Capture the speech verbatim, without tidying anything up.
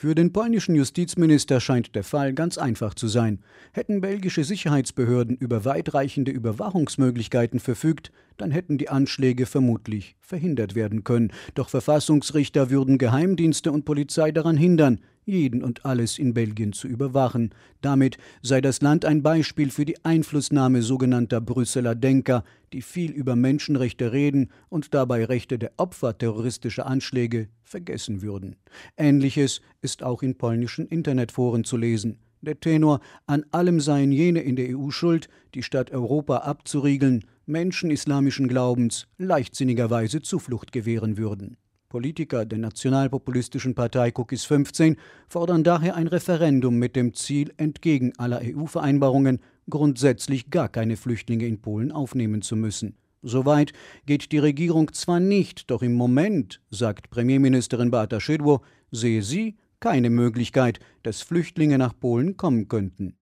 Für den polnischen Justizminister scheint der Fall ganz einfach zu sein. Hätten belgische Sicherheitsbehörden über weitreichende Überwachungsmöglichkeiten verfügt, dann hätten die Anschläge vermutlich verhindert werden können. Doch Verfassungsrichter würden Geheimdienste und Polizei daran hindern, jeden und alles in Belgien zu überwachen. Damit sei das Land ein Beispiel für die Einflussnahme sogenannter Brüsseler Denker, die viel über Menschenrechte reden und dabei Rechte der Opfer terroristischer Anschläge vergessen würden. Ähnliches ist auch in polnischen Internetforen zu lesen. Der Tenor: An allem seien jene in der E U schuld, die statt Europa abzuriegeln, Menschen islamischen Glaubens leichtsinnigerweise Zuflucht gewähren würden. Politiker der nationalpopulistischen Partei Kukiz fünfzehn fordern daher ein Referendum mit dem Ziel, entgegen aller E U-Vereinbarungen grundsätzlich gar keine Flüchtlinge in Polen aufnehmen zu müssen. Soweit geht die Regierung zwar nicht, doch im Moment, sagt Premierministerin Beata Szydło, sehe sie keine Möglichkeit, dass Flüchtlinge nach Polen kommen könnten.